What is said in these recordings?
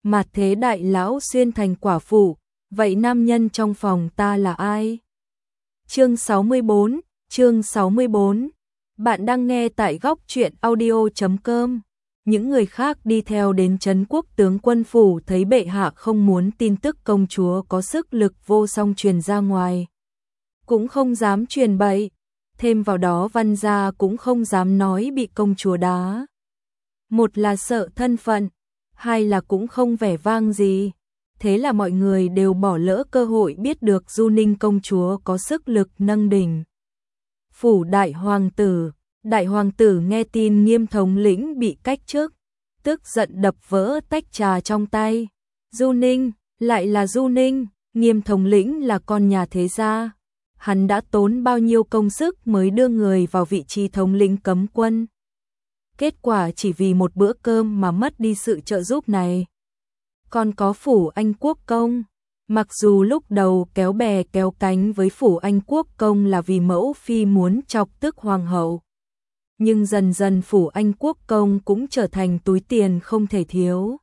mà thế đại lão xuyên thành quả phụ, vậy nam nhân trong phòng ta là ai? Chương 64. Bạn đang nghe tại góc truyện audio.com. Những người khác đi theo đến trấn quốc tướng quân phủ thấy bệ hạ không muốn tin tức công chúa có sức lực vô song truyền ra ngoài, cũng không dám truyền bậy, thêm vào đó Văn gia cũng không dám nói bị công chúa đá. Một là sợ thân phận, hai là cũng không vẻ vang gì. Thế là mọi người đều bỏ lỡ cơ hội biết được Du Ninh công chúa có sức lực nâng đỉnh phủ đại hoàng tử nghe tin Nghiêm thống lĩnh bị cách chức, tức giận đập vỡ tách trà trong tay. Du Ninh, lại là Du Ninh, Nghiêm thống lĩnh là con nhà thế gia, hắn đã tốn bao nhiêu công sức mới đưa người vào vị trí thống lĩnh cấm quân. Kết quả chỉ vì một bữa cơm mà mất đi sự trợ giúp này. Còn có phủ Anh Quốc công, mặc dù lúc đầu kéo bè kéo cánh với phủ Anh Quốc công là vì mẫu phi muốn chọc tức hoàng hậu, nhưng dần dần phủ Anh Quốc công cũng trở thành túi tiền không thể thiếu.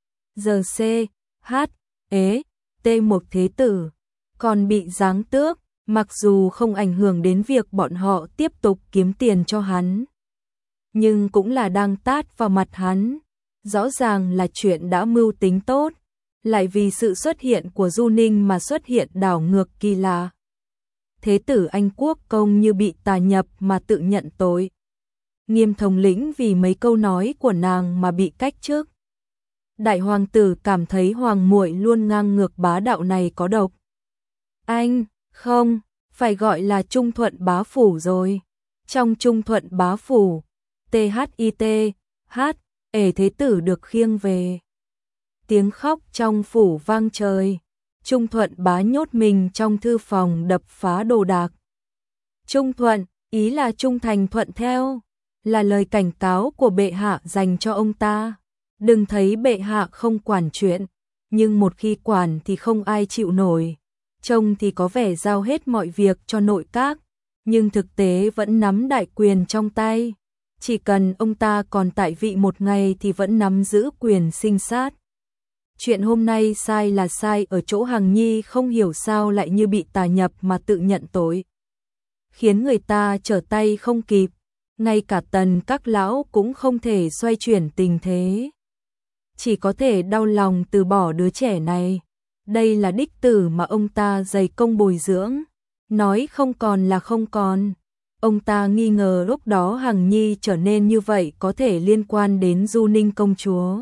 Giờ C, H, ế, T một thế tử, còn bị giáng tước, mặc dù không ảnh hưởng đến việc bọn họ tiếp tục kiếm tiền cho hắn, nhưng cũng là đang tát vào mặt hắn. Rõ ràng là chuyện đã mưu tính tốt, lại vì sự xuất hiện của Du Ninh mà xuất hiện đảo ngược kỳ lạ. Thế tử Anh Quốc công như bị tà nhập mà tự nhận tội. Nghiêm thống lĩnh vì mấy câu nói của nàng mà bị cách chức. Đại hoàng tử cảm thấy hoàng muội luôn ngang ngược bá đạo này có độc. Anh, không, phải gọi là Trung Thuận bá phủ rồi. Trong Trung Thuận bá phủ, THIT, H, thế tử được khiêng về. Tiếng khóc trong phủ vang trời. Trung Thuận bá nhốt mình trong thư phòng đập phá đồ đạc. Trung Thuận, ý là trung thành thuận theo, là lời cảnh cáo của bệ hạ dành cho ông ta. Đừng thấy bệ hạ không quản chuyện, nhưng một khi quản thì không ai chịu nổi. Trông thì có vẻ giao hết mọi việc cho nội các, nhưng thực tế vẫn nắm đại quyền trong tay. Chỉ cần ông ta còn tại vị một ngày thì vẫn nắm giữ quyền sinh sát. Chuyện hôm nay sai là sai ở chỗ Hằng Nhi không hiểu sao lại như bị tà nhập mà tự nhận tội, khiến người ta trở tay không kịp, ngay cả Tần các lão cũng không thể xoay chuyển tình thế. Chỉ có thể đau lòng từ bỏ đứa trẻ này. Đây là đích tử mà ông ta dày công bồi dưỡng, nói không còn là không còn. Ông ta nghi ngờ lúc đó Hằng Nhi trở nên như vậy có thể liên quan đến Du Ninh công chúa.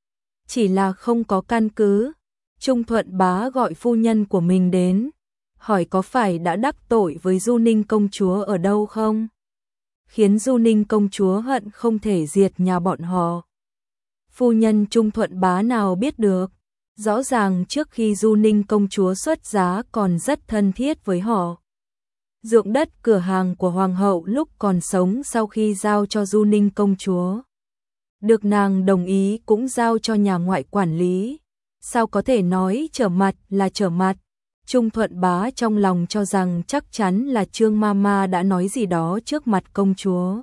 Chỉ là không có căn cứ. Trung Thuận bá gọi phu nhân của mình đến, hỏi có phải đã đắc tội với Du Ninh công chúa ở đâu không? Khiến Du Ninh công chúa hận không thể diệt nhà bọn họ. Phu nhân Trung Thuận bá nào biết được, rõ ràng trước khi Du Ninh công chúa xuất giá còn rất thân thiết với họ. Ruộng đất cửa hàng của hoàng hậu lúc còn sống sau khi giao cho Du Ninh công chúa, được nàng đồng ý cũng giao cho nhà ngoại quản lý. Sao có thể nói trở mặt là trở mặt? Trung Thuận bá trong lòng cho rằng chắc chắn là Trương Mama đã nói gì đó trước mặt công chúa.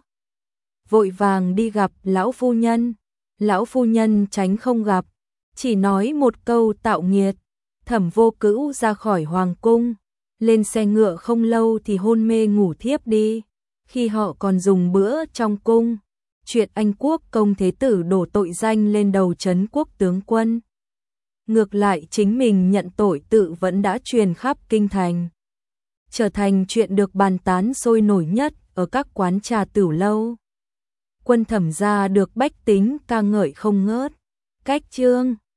Vội vàng đi gặp lão phu nhân. Lão phu nhân tránh không gặp, chỉ nói một câu tạo nghiệt. Thẩm Vô Cữu ra khỏi hoàng cung, lên xe ngựa không lâu thì hôn mê ngủ thiếp đi. Khi họ còn dùng bữa trong cung, chuyện Anh Quốc công thế tử đổ tội danh lên đầu trấn quốc tướng quân. Ngược lại chính mình nhận tội tự vẫn đã truyền khắp kinh thành, trở thành chuyện được bàn tán sôi nổi nhất ở các quán trà tửu lâu. Quân Thẩm gia được bách tính ca ngợi không ngớt. Cách chương